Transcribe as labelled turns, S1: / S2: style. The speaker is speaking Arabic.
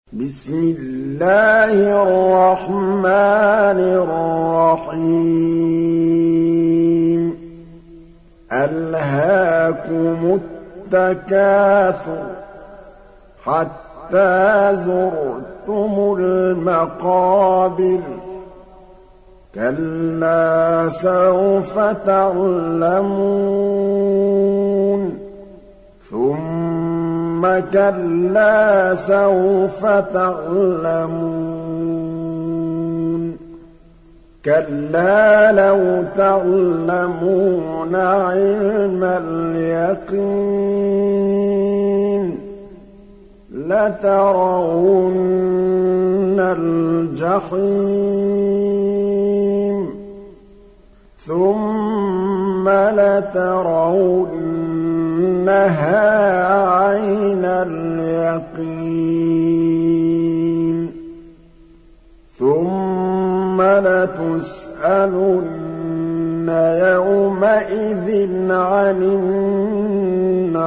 S1: بسم الله الرحمن الرحيم ألهاكم التكاثر حتى زرتم المقابر كلا سوف تعلمون ثم كلا سوف تعلمون كلا لو تعلمون علم اليقين لترون الجحيم ثم لترونها عين اليقين ثم لتسألن يومئذ عن